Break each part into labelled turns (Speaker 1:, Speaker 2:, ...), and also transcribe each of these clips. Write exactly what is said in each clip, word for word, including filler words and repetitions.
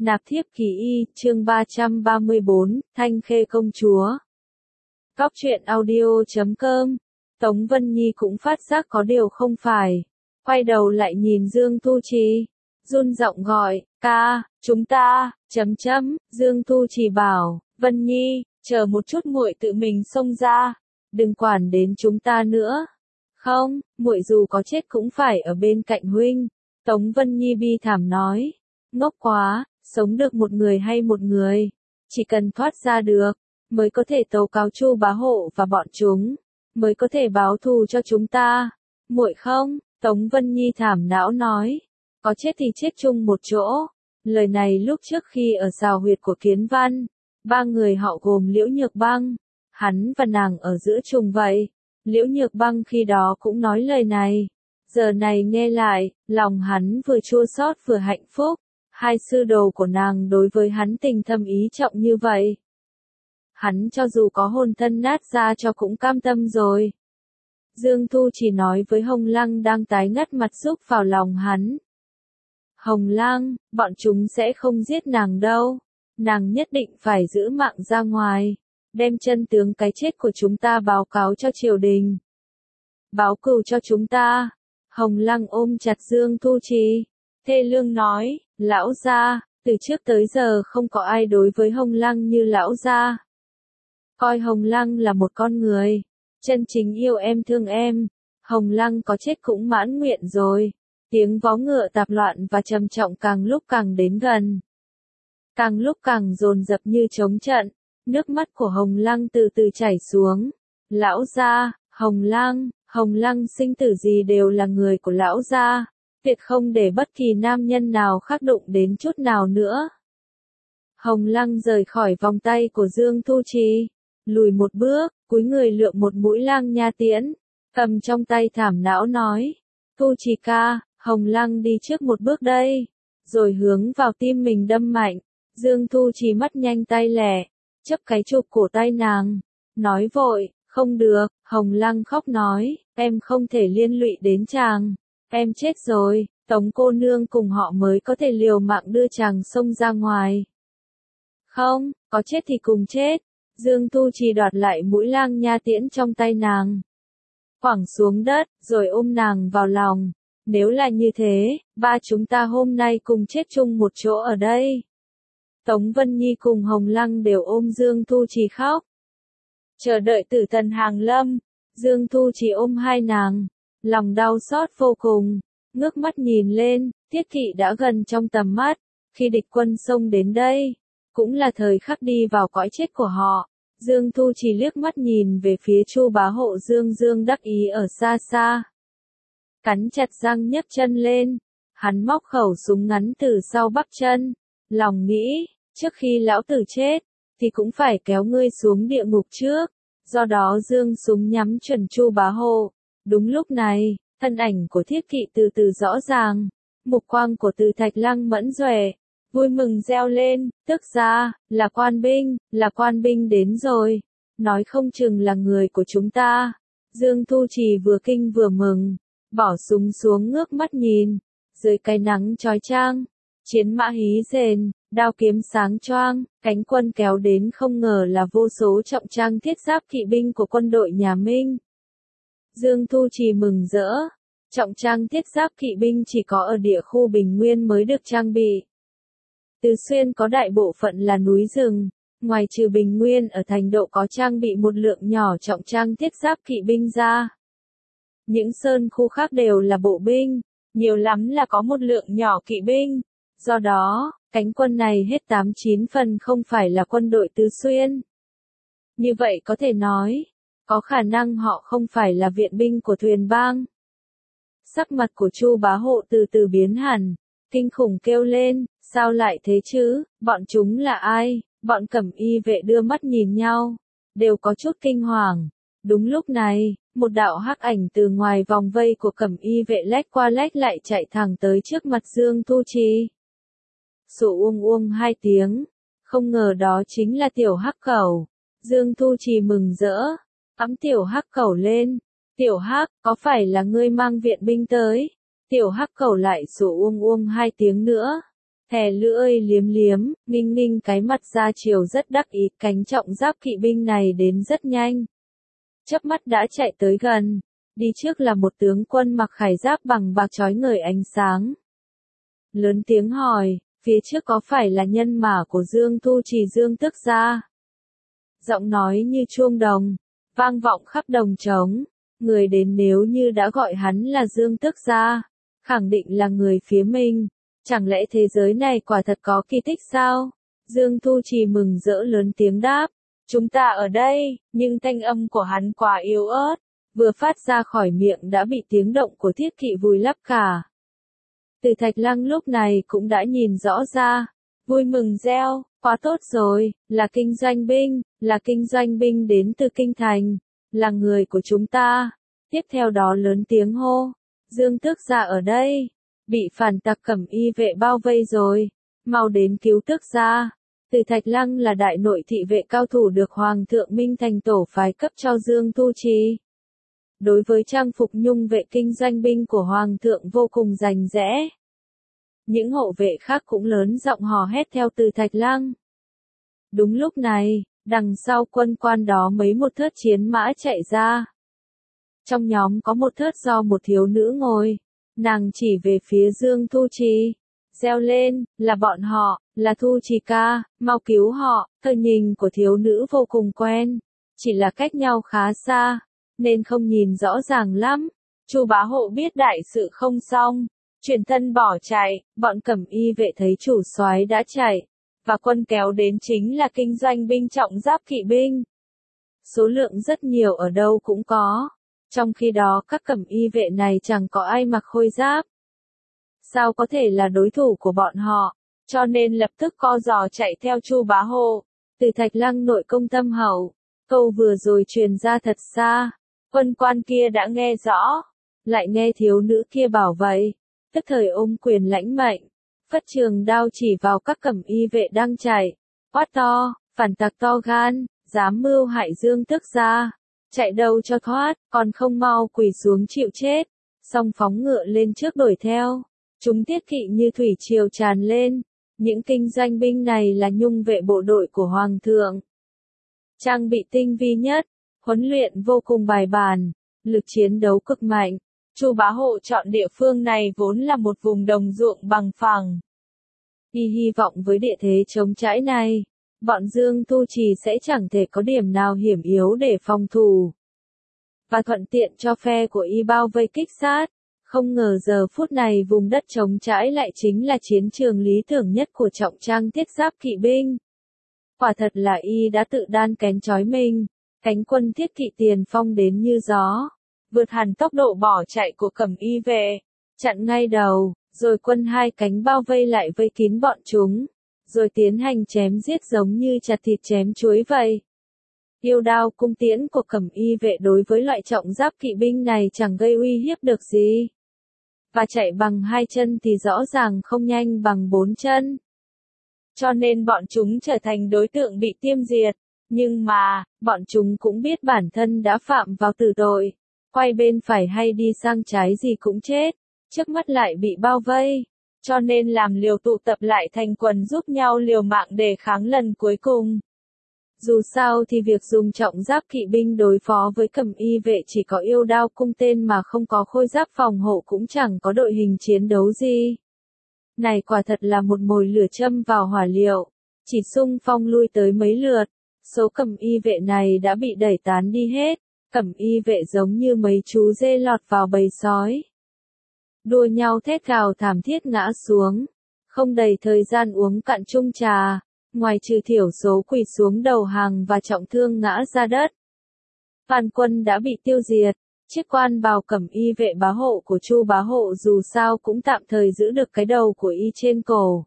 Speaker 1: Nạp thiếp kỳ y, chương ba trăm ba mươi bốn, Thanh Khê công chúa. Cóc truyện audio chấm com. Tống Vân Nhi cũng phát giác có điều không phải. Quay đầu lại nhìn Dương Thu Trì. Run giọng gọi, ca, chúng ta, chấm chấm, Dương Thu Trì bảo, Vân Nhi, chờ một chút muội tự mình xông ra. Đừng quản đến chúng ta nữa. Không, muội dù có chết cũng phải ở bên cạnh huynh. Tống Vân Nhi bi thảm nói. Ngốc quá, sống được một người hay một người. Chỉ cần thoát ra được, mới có thể tố cáo Chu bá hộ và bọn chúng, mới có thể báo thù cho chúng ta. Muội không, Tống Vân Nhi thảm não nói. Có chết thì chết chung một chỗ. Lời này lúc trước khi ở sào huyệt của Kiến Văn, ba người họ gồm Liễu Nhược Băng, hắn và nàng ở giữa trùng vậy. Liễu Nhược Băng khi đó cũng nói lời này. Giờ này nghe lại, lòng hắn vừa chua xót vừa hạnh phúc. Hai sư đồ của nàng đối với hắn tình thâm ý trọng như vậy. Hắn cho dù có hồn thân nát ra cho cũng cam tâm rồi. Dương Thu chỉ nói với Hồng Lăng đang tái ngắt mặt xúc vào lòng hắn. Hồng Lăng, bọn chúng sẽ không giết nàng đâu. Nàng nhất định phải giữ mạng ra ngoài. Đem chân tướng cái chết của chúng ta báo cáo cho triều đình. Báo cừu cho chúng ta. Hồng Lăng ôm chặt Dương Thu Trì. Thê lương nói, lão gia, từ trước tới giờ không có ai đối với Hồng Lăng như lão gia. Coi Hồng Lăng là một con người, chân chính yêu em thương em, Hồng Lăng có chết cũng mãn nguyện rồi. Tiếng vó ngựa tạp loạn và trầm trọng càng lúc càng đến gần. Càng lúc càng dồn dập như trống trận, nước mắt của Hồng Lăng từ từ chảy xuống. Lão gia, Hồng Lăng, Hồng Lăng sinh tử gì đều là người của lão gia. Tuyệt không để bất kỳ nam nhân nào khác đụng đến chút nào nữa. Hồng Lăng rời khỏi vòng tay của Dương Thu Trì, lùi một bước, cúi người lượm một mũi lang nha tiễn, cầm trong tay thảm não nói, Thu Trì ca, Hồng Lăng đi trước một bước đây, rồi hướng vào tim mình đâm mạnh. Dương Thu Trì mắt nhanh tay lẹ, chấp cái chụp cổ tay nàng, nói vội, không được. Hồng Lăng khóc nói, em không thể liên lụy đến chàng. Em chết rồi, Tống cô nương cùng họ mới có thể liều mạng đưa chàng xông ra ngoài. Không, có chết thì cùng chết. Dương Thu Trì đoạt lại mũi lang nha tiễn trong tay nàng. Quẳng xuống đất, rồi ôm nàng vào lòng. Nếu là như thế, ba chúng ta hôm nay cùng chết chung một chỗ ở đây. Tống Vân Nhi cùng Hồng Lăng đều ôm Dương Thu Trì khóc. Chờ đợi tử thần hàng lâm, Dương Thu Trì ôm hai nàng. Lòng đau xót vô cùng, ngước mắt nhìn lên, Tiết Thị đã gần trong tầm mắt. Khi địch quân xông đến đây, cũng là thời khắc đi vào cõi chết của họ. Dương Thu Trì liếc mắt nhìn về phía Chu bá hộ Dương Dương đắc ý ở xa xa. Cắn chặt răng nhấc chân lên, hắn móc khẩu súng ngắn từ sau bắp chân. Lòng nghĩ, trước khi lão tử chết, thì cũng phải kéo ngươi xuống địa ngục trước. Do đó Dương súng nhắm chuẩn Chu bá hộ. Đúng lúc này, thân ảnh của Thiết Kỵ từ từ rõ ràng, mục quang của Từ Thạch Lăng mẫn duệ, vui mừng reo lên, tức ra, là quan binh, là quan binh đến rồi, nói không chừng là người của chúng ta. Dương Thu Trì vừa kinh vừa mừng, bỏ súng xuống ngước mắt nhìn, dưới cái nắng chói chang, chiến mã hí rền, đao kiếm sáng choang, cánh quân kéo đến không ngờ là vô số trọng trang thiết giáp kỵ binh của quân đội nhà Minh. Dương Thu Trì mừng rỡ, trọng trang thiết giáp kỵ binh chỉ có ở địa khu Bình Nguyên mới được trang bị. Từ Xuyên có đại bộ phận là núi rừng, ngoài trừ Bình Nguyên ở thành độ có trang bị một lượng nhỏ trọng trang thiết giáp kỵ binh ra. Những sơn khu khác đều là bộ binh, nhiều lắm là có một lượng nhỏ kỵ binh. Do đó, cánh quân này hết tám chín phần không phải là quân đội Từ Xuyên. Như vậy có thể nói, có khả năng họ không phải là viện binh của Thuyền Bang. Sắc mặt của Chu bá hộ từ từ biến hẳn, kinh khủng kêu lên, sao lại thế chứ, bọn chúng là ai? Bọn Cẩm Y vệ đưa mắt nhìn nhau, đều có chút kinh hoàng. Đúng lúc này, một đạo hắc ảnh từ ngoài vòng vây của Cẩm Y vệ lách qua lách lại chạy thẳng tới trước mặt Dương Thu Trì. Sụ uông uông hai tiếng, không ngờ đó chính là tiểu hắc cẩu. Dương Thu Trì mừng rỡ, ẵm tiểu hắc cẩu lên. Tiểu hắc, có phải là ngươi mang viện binh tới? Tiểu hắc cẩu lại sụ uông uông hai tiếng nữa. thè lưỡi liếm liếm, nghinh nghinh cái mặt ra chiều rất đắc ý, cánh trọng giáp kỵ binh này đến rất nhanh. Chớp mắt đã chạy tới gần, đi trước là một tướng quân mặc khải giáp bằng bạc chói ngời ánh sáng. Lớn tiếng hỏi, phía trước có phải là nhân mã của Dương Thu Trì Dương Tước gia? Giọng nói như chuông đồng, vang vọng khắp đồng trống, người đến nếu như đã gọi hắn là Dương Tước gia, khẳng định là người phía mình, chẳng lẽ thế giới này quả thật có kỳ tích sao? Dương Thu Trì mừng rỡ lớn tiếng đáp, chúng ta ở đây, nhưng thanh âm của hắn quá yếu ớt, vừa phát ra khỏi miệng đã bị tiếng động của thiết kỵ vùi lấp cả. Từ Thạch Lăng lúc này cũng đã nhìn rõ ra, vui mừng reo, quá tốt rồi, là kinh doanh binh, là kinh doanh binh đến từ kinh thành, là người của chúng ta. Tiếp theo đó lớn tiếng hô, Dương Tước gia ở đây, bị phản tặc cẩm y vệ bao vây rồi, mau đến cứu Tước gia. Từ Thạch Lăng là đại nội thị vệ cao thủ được Hoàng thượng Minh Thành tổ phái cấp cho Dương Thu Trì. Đối với trang phục nhung vệ kinh doanh binh của Hoàng thượng vô cùng rành rẽ. Những hộ vệ khác cũng lớn giọng hò hét theo Từ Thạch Lăng. Đúng lúc này, đằng sau quân quan đó mấy một thớt chiến mã chạy ra. Trong nhóm có một thớt do một thiếu nữ ngồi, nàng chỉ về phía Dương Thu Trì, reo lên, là bọn họ, là Thu Trì ca, mau cứu họ. Thời nhìn của thiếu nữ vô cùng quen, chỉ là cách nhau khá xa, nên không nhìn rõ ràng lắm. Chu Bá Hộ biết đại sự không xong, chuyển thân bỏ chạy, bọn cẩm y vệ thấy chủ soái đã chạy, và quân kéo đến chính là kinh doanh binh trọng giáp kỵ binh. Số lượng rất nhiều ở đâu cũng có, trong khi đó các cẩm y vệ này chẳng có ai mặc khôi giáp. Sao có thể là đối thủ của bọn họ, cho nên lập tức co giò chạy theo Chu Bá Hộ. Từ Thạch Lăng nội công tâm hậu, câu vừa rồi truyền ra thật xa, quân quan kia đã nghe rõ, lại nghe thiếu nữ kia bảo vậy, tức thời ôm quyền lãnh mệnh, phất trường đao chỉ vào các cẩm y vệ đang chạy, quát to, phản tặc to gan, dám mưu hại Dương Tước gia, chạy đâu cho thoát, còn không mau quỳ xuống chịu chết. Xong phóng ngựa lên trước đuổi theo, chúng tiết kỵ như thủy triều tràn lên, những kinh doanh binh này là nhung vệ bộ đội của Hoàng thượng. Trang bị tinh vi nhất, huấn luyện vô cùng bài bản, lực chiến đấu cực mạnh. Chu Bá Hộ chọn địa phương này vốn là một vùng đồng ruộng bằng phẳng. Y hy vọng với địa thế chống chãi này, bọn Dương Thu Trì sẽ chẳng thể có điểm nào hiểm yếu để phòng thủ. Và thuận tiện cho phe của Y bao vây kích sát. Không ngờ giờ phút này vùng đất chống chãi lại chính là chiến trường lý tưởng nhất của trọng trang thiết giáp kỵ binh. Quả thật là Y đã tự đan kén chói mình, cánh quân thiết kỵ tiền phong đến như gió, vượt hẳn tốc độ bỏ chạy của cẩm y vệ, chặn ngay đầu, rồi quân hai cánh bao vây lại vây kín bọn chúng, rồi tiến hành chém giết giống như chặt thịt chém chuối vậy. Yêu đao cung tiễn của cẩm y vệ đối với loại trọng giáp kỵ binh này chẳng gây uy hiếp được gì. Và chạy bằng hai chân thì rõ ràng không nhanh bằng bốn chân. Cho nên bọn chúng trở thành đối tượng bị tiêm diệt. Nhưng mà, bọn chúng cũng biết bản thân đã phạm vào tử tội. Quay bên phải hay đi sang trái gì cũng chết. Trước mắt lại bị bao vây. Cho nên làm liều tụ tập lại thành quần giúp nhau liều mạng để kháng lần cuối cùng. Dù sao thì việc dùng trọng giáp kỵ binh đối phó với cẩm y vệ chỉ có yêu đao cung tên mà không có khôi giáp phòng hộ cũng chẳng có đội hình chiến đấu gì. Này quả thật là một mồi lửa châm vào hỏa liệu, chỉ xung phong lui tới mấy lượt, số cẩm y vệ này đã bị đẩy tán đi hết, cẩm y vệ giống như mấy chú dê lọt vào bầy sói. Đua nhau thét gào thảm thiết ngã xuống, không đầy thời gian uống cạn chung trà. Ngoài trừ thiểu số quỳ xuống đầu hàng và trọng thương ngã ra đất. Phan quân đã bị tiêu diệt, chiếc quan bào cẩm y vệ Bá Hộ của Chu Bá Hộ dù sao cũng tạm thời giữ được cái đầu của y trên cổ.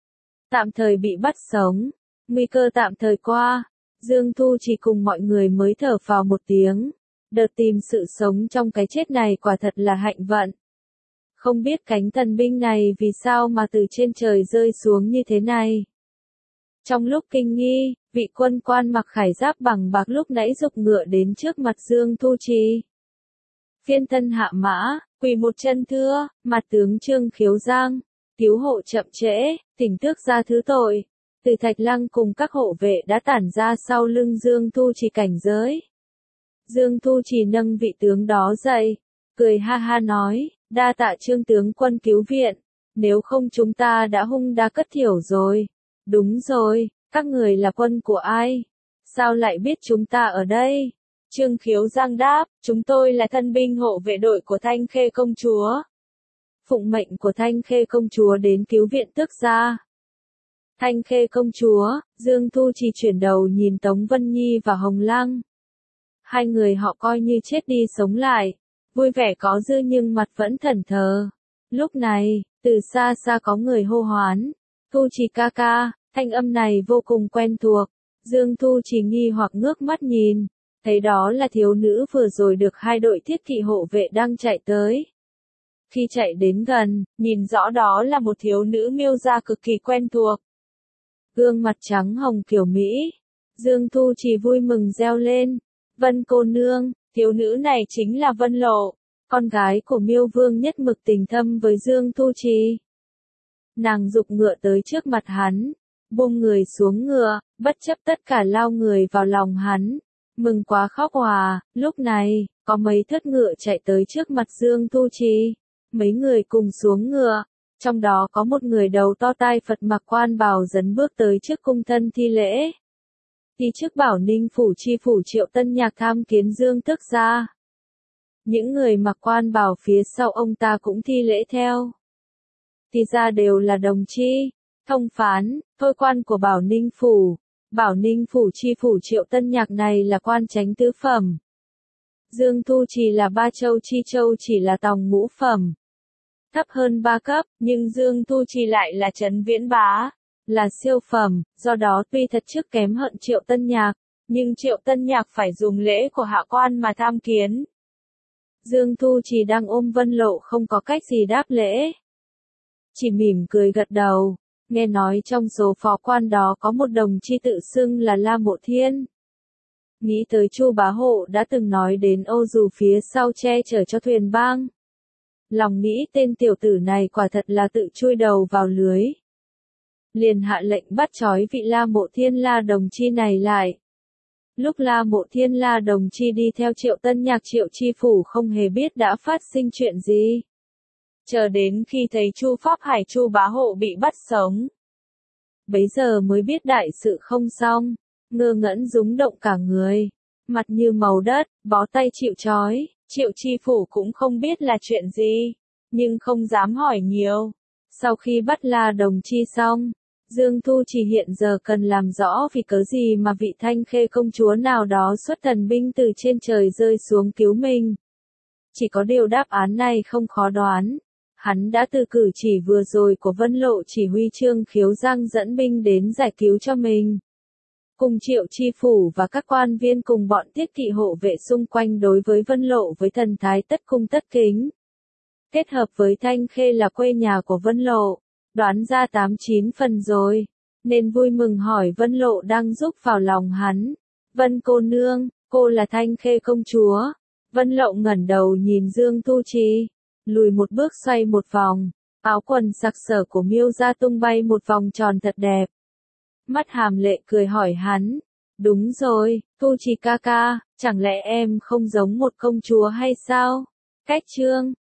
Speaker 1: Tạm thời bị bắt sống, nguy cơ tạm thời qua, Dương Thu chỉ cùng mọi người mới thở phào một tiếng. Đợt tìm sự sống trong cái chết này quả thật là hạnh vận. Không biết cánh thần binh này vì sao mà từ trên trời rơi xuống như thế này. Trong lúc kinh nghi, vị quân quan mặc khải giáp bằng bạc lúc nãy giục ngựa đến trước mặt Dương Thu Trì. Phiên thân hạ mã, quỳ một chân thưa, mặt tướng Trương Khiếu Giang, cứu hộ chậm trễ, thỉnh tước ra thứ tội. Từ Thạch Lăng cùng các hộ vệ đã tản ra sau lưng Dương Thu Trì cảnh giới. Dương Thu Trì nâng vị tướng đó dậy, cười ha ha nói, đa tạ Trương tướng quân cứu viện, nếu không chúng ta đã hung đá cất thiểu rồi. Đúng rồi, các người là quân của ai? Sao lại biết chúng ta ở đây? Trương Khiếu Giang đáp, chúng tôi là thân binh hộ vệ đội của Thanh Khê công chúa. Phụng mệnh của Thanh Khê công chúa đến cứu viện tước gia. Thanh Khê công chúa, Dương Thu Trì chuyển đầu nhìn Tống Vân Nhi và Hồng Lăng. Hai người họ coi như chết đi sống lại, vui vẻ có dư nhưng mặt vẫn thẫn thờ. Lúc này, từ xa xa có người hô hoán, Thu Trì ca ca, thanh âm này vô cùng quen thuộc. Dương Thu Trì nghi hoặc ngước mắt nhìn, thấy đó là thiếu nữ vừa rồi được hai đội thiết kỵ hộ vệ đang chạy tới. Khi chạy đến gần, nhìn rõ đó là một thiếu nữ miêu gia cực kỳ quen thuộc. Gương mặt trắng hồng kiểu Mỹ. Dương Thu Trì vui mừng reo lên. Vân cô nương, thiếu nữ này chính là Vân Lộ, con gái của Miêu Vương nhất mực tình thâm với Dương Thu Trì. Nàng giục ngựa tới trước mặt hắn, buông người xuống ngựa, bất chấp tất cả lao người vào lòng hắn. Mừng quá khóc hòa, lúc này, có mấy thất ngựa chạy tới trước mặt Dương Thu Trì. Mấy người cùng xuống ngựa, trong đó có một người đầu to tai Phật mặc quan bào dấn bước tới trước cung thân thi lễ. Đi trước Bảo Ninh phủ chi phủ Triệu Tân Nhạc tham kiến Dương tước gia. Những người mặc quan bào phía sau ông ta cũng thi lễ theo. Thì ra đều là đồng chi, thông phán, thôi quan của Bảo Ninh phủ. Bảo Ninh phủ chi phủ Triệu Tân Nhạc này là quan chánh tứ phẩm. Dương Thu Trì là ba châu chi châu chỉ là tòng ngũ phẩm. Thấp hơn ba cấp, nhưng Dương Thu Trì lại là trấn viễn bá, là siêu phẩm, do đó tuy thật chức kém hận Triệu Tân Nhạc, nhưng Triệu Tân Nhạc phải dùng lễ của hạ quan mà tham kiến. Dương Thu Trì đang ôm Vân Lộ không có cách gì đáp lễ. Chỉ mỉm cười gật đầu, nghe nói trong số phó quan đó có một đồng chi tự xưng là La Mộ Thiên. Nghĩ tới Chu Bá Hộ đã từng nói đến Âu Dù phía sau che chở cho thuyền bang. Lòng nghĩ tên tiểu tử này quả thật là tự chui đầu vào lưới. Liền hạ lệnh bắt trói vị La Mộ Thiên La Đồng Chi này lại. Lúc La Mộ Thiên La Đồng Chi đi theo Triệu Tân Nhạc Triệu Chi phủ không hề biết đã phát sinh chuyện gì. Chờ đến khi thấy Chu Pháp Hải Chu Bá Hộ bị bắt sống. Bấy giờ mới biết đại sự không xong, ngơ ngẩn rúng động cả người. Mặt như màu đất, bó tay chịu trói, Triệu Chi phủ cũng không biết là chuyện gì, nhưng không dám hỏi nhiều. Sau khi bắt La Đồng Chi xong, Dương Thu Trì hiện giờ cần làm rõ vì cớ gì mà vị Thanh Khê công chúa nào đó xuất thần binh từ trên trời rơi xuống cứu mình. Chỉ có điều đáp án này không khó đoán. Hắn đã từ cử chỉ vừa rồi của Vân Lộ chỉ huy Trương Khiếu Giang dẫn binh đến giải cứu cho mình. Cùng Triệu Chi phủ và các quan viên cùng bọn thiết kỵ hộ vệ xung quanh đối với Vân Lộ với thần thái tất cung tất kính. Kết hợp với Thanh Khê là quê nhà của Vân Lộ, đoán ra tám chín phần rồi, nên vui mừng hỏi Vân Lộ đang giúp vào lòng hắn. Vân cô nương, cô là Thanh Khê công chúa. Vân Lộ ngẩng đầu nhìn Dương Thu Trì, lùi một bước xoay một vòng, áo quần sặc sỡ của Miêu gia tung bay một vòng tròn thật đẹp. Mắt hàm lệ cười hỏi hắn, đúng rồi, Thu Trì ca ca, chẳng lẽ em không giống một công chúa hay sao? Cách Trương